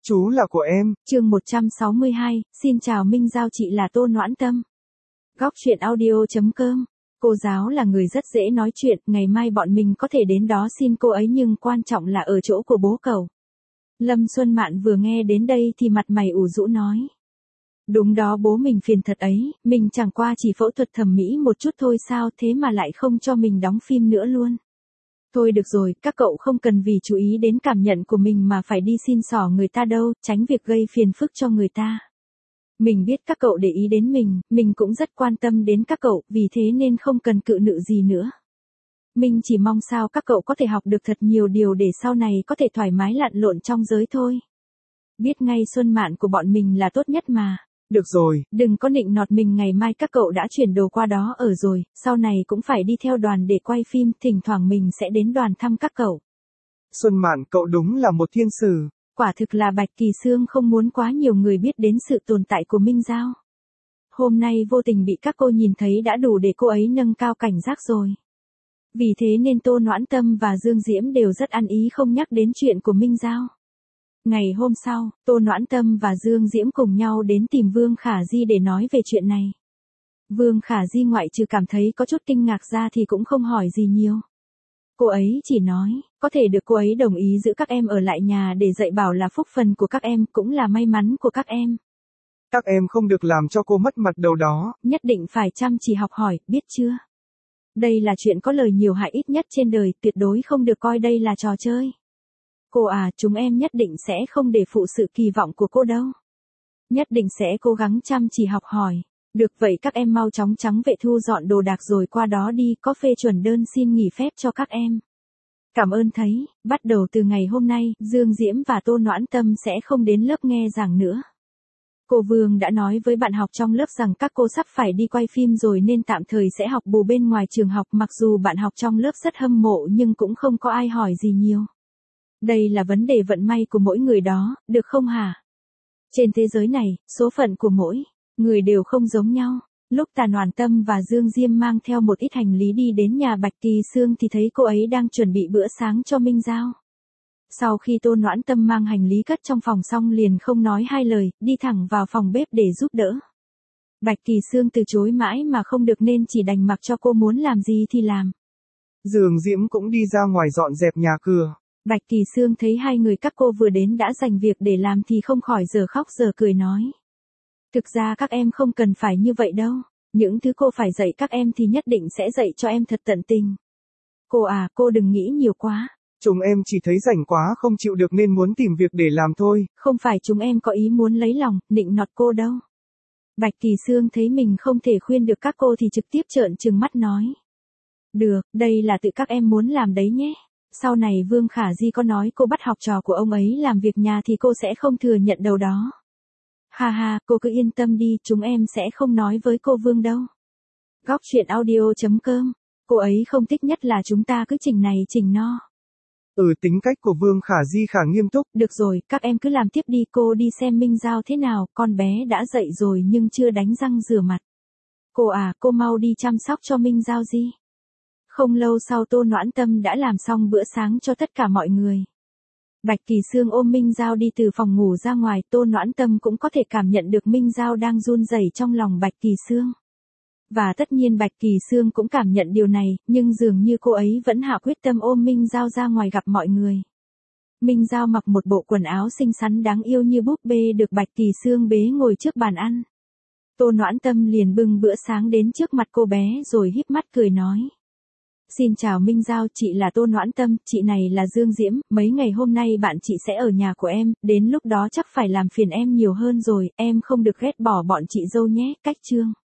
Chú là của em. Chương 162, xin chào Minh Giao, chị là Tô Noãn Tâm. Góc truyện audio.com. Cô giáo là người rất dễ nói chuyện, ngày mai bọn mình có thể đến đó xin cô ấy nhưng quan trọng là ở chỗ của bố cậu. Lâm Xuân Mạn vừa nghe đến đây thì mặt mày ủ rũ nói. Đúng đó, bố mình phiền thật ấy, mình chẳng qua chỉ phẫu thuật thẩm mỹ một chút thôi sao, thế mà lại không cho mình đóng phim nữa luôn. Thôi được rồi, các cậu không cần vì chú ý đến cảm nhận của mình mà phải đi xin xỏ người ta đâu, tránh việc gây phiền phức cho người ta. Mình biết các cậu để ý đến mình cũng rất quan tâm đến các cậu, vì thế nên không cần cự nữ gì nữa. Mình chỉ mong sao các cậu có thể học được thật nhiều điều để sau này có thể thoải mái lặn lộn trong giới thôi. Biết ngay Xuân Mạn của bọn mình là tốt nhất mà. Được rồi. Đừng có nịnh nọt mình, ngày mai các cậu đã chuyển đồ qua đó ở rồi, sau này cũng phải đi theo đoàn để quay phim, thỉnh thoảng mình sẽ đến đoàn thăm các cậu. Xuân Mạn cậu đúng là một thiên sử. Quả thực là Bạch Kỳ Sương không muốn quá nhiều người biết đến sự tồn tại của Minh Giao. Hôm nay vô tình bị các cô nhìn thấy đã đủ để cô ấy nâng cao cảnh giác rồi. Vì thế nên Tô Noãn Tâm và Dương Diễm đều rất ăn ý không nhắc đến chuyện của Minh Giao. Ngày hôm sau, Tô Noãn Tâm và Dương Diễm cùng nhau đến tìm Vương Khả Di để nói về chuyện này. Vương Khả Di ngoại trừ cảm thấy có chút kinh ngạc ra thì cũng không hỏi gì nhiều. Cô ấy chỉ nói, có thể được cô ấy đồng ý giữ các em ở lại nhà để dạy bảo là phúc phần của các em, cũng là may mắn của các em. Các em không được làm cho cô mất mặt đâu đó. Nhất định phải chăm chỉ học hỏi, biết chưa? Đây là chuyện có lời nhiều hại ít nhất trên đời, tuyệt đối không được coi đây là trò chơi. Cô à, chúng em nhất định sẽ không để phụ sự kỳ vọng của cô đâu. Nhất định sẽ cố gắng chăm chỉ học hỏi. Được vậy các em mau chóng trắng vệ thu dọn đồ đạc rồi qua đó đi, có phê chuẩn đơn xin nghỉ phép cho các em. Cảm ơn thấy, bắt đầu từ ngày hôm nay, Dương Diễm và Tô Noãn Tâm sẽ không đến lớp nghe giảng nữa. Cô Vương đã nói với bạn học trong lớp rằng các cô sắp phải đi quay phim rồi nên tạm thời sẽ học bù bên ngoài trường học, mặc dù bạn học trong lớp rất hâm mộ nhưng cũng không có ai hỏi gì nhiều. Đây là vấn đề vận may của mỗi người đó, được không hả? Trên thế giới này, số phận của mỗi người đều không giống nhau. Lúc Tô Noãn Tâm và Dương Diễm mang theo một ít hành lý đi đến nhà Bạch Kỳ Sương thì thấy cô ấy đang chuẩn bị bữa sáng cho Minh Giao. Sau khi Tô Noãn Tâm mang hành lý cất trong phòng xong liền không nói hai lời, đi thẳng vào phòng bếp để giúp đỡ. Bạch Kỳ Sương từ chối mãi mà không được nên chỉ đành mặc cho cô muốn làm gì thì làm. Dương Diễm cũng đi ra ngoài dọn dẹp nhà cửa. Bạch Kỳ Sương thấy hai người các cô vừa đến đã dành việc để làm thì không khỏi giờ khóc giờ cười nói. Thực ra các em không cần phải như vậy đâu, những thứ cô phải dạy các em thì nhất định sẽ dạy cho em thật tận tình. Cô à, cô đừng nghĩ nhiều quá. Chúng em chỉ thấy rảnh quá không chịu được nên muốn tìm việc để làm thôi. Không phải chúng em có ý muốn lấy lòng, nịnh nọt cô đâu. Bạch Kỳ Sương thấy mình không thể khuyên được các cô thì trực tiếp trợn trừng mắt nói. Được, đây là tự các em muốn làm đấy nhé. Sau này Vương Khả Di có nói cô bắt học trò của ông ấy làm việc nhà thì cô sẽ không thừa nhận đâu đó. Ha ha, cô cứ yên tâm đi, chúng em sẽ không nói với cô Vương đâu. Góc truyện audio.com. Cô ấy không thích nhất là chúng ta cứ chỉnh này chỉnh no. Tính cách của Vương Khả Di khá nghiêm túc. Được rồi, các em cứ làm tiếp đi, cô đi xem Minh Giao thế nào, con bé đã dậy rồi nhưng chưa đánh răng rửa mặt. Cô à, cô mau đi chăm sóc cho Minh Giao gì. Không lâu sau Tô Noãn Tâm đã làm xong bữa sáng cho tất cả mọi người. Bạch Kỳ Sương ôm Minh Giao đi từ phòng ngủ ra ngoài, Tô Noãn Tâm cũng có thể cảm nhận được Minh Giao đang run rẩy trong lòng Bạch Kỳ Sương. Và tất nhiên Bạch Kỳ Sương cũng cảm nhận điều này, nhưng dường như cô ấy vẫn hạ quyết tâm ôm Minh Giao ra ngoài gặp mọi người. Minh Giao mặc một bộ quần áo xinh xắn đáng yêu như búp bê được Bạch Kỳ Sương bế ngồi trước bàn ăn. Tô Noãn Tâm liền bưng bữa sáng đến trước mặt cô bé rồi híp mắt cười nói. Xin chào Minh Giao, chị là Tô Noãn Tâm, chị này là Dương Diễm, mấy ngày hôm nay bạn chị sẽ ở nhà của em, đến lúc đó chắc phải làm phiền em nhiều hơn rồi, em không được ghét bỏ bọn chị dâu nhé, cách chương.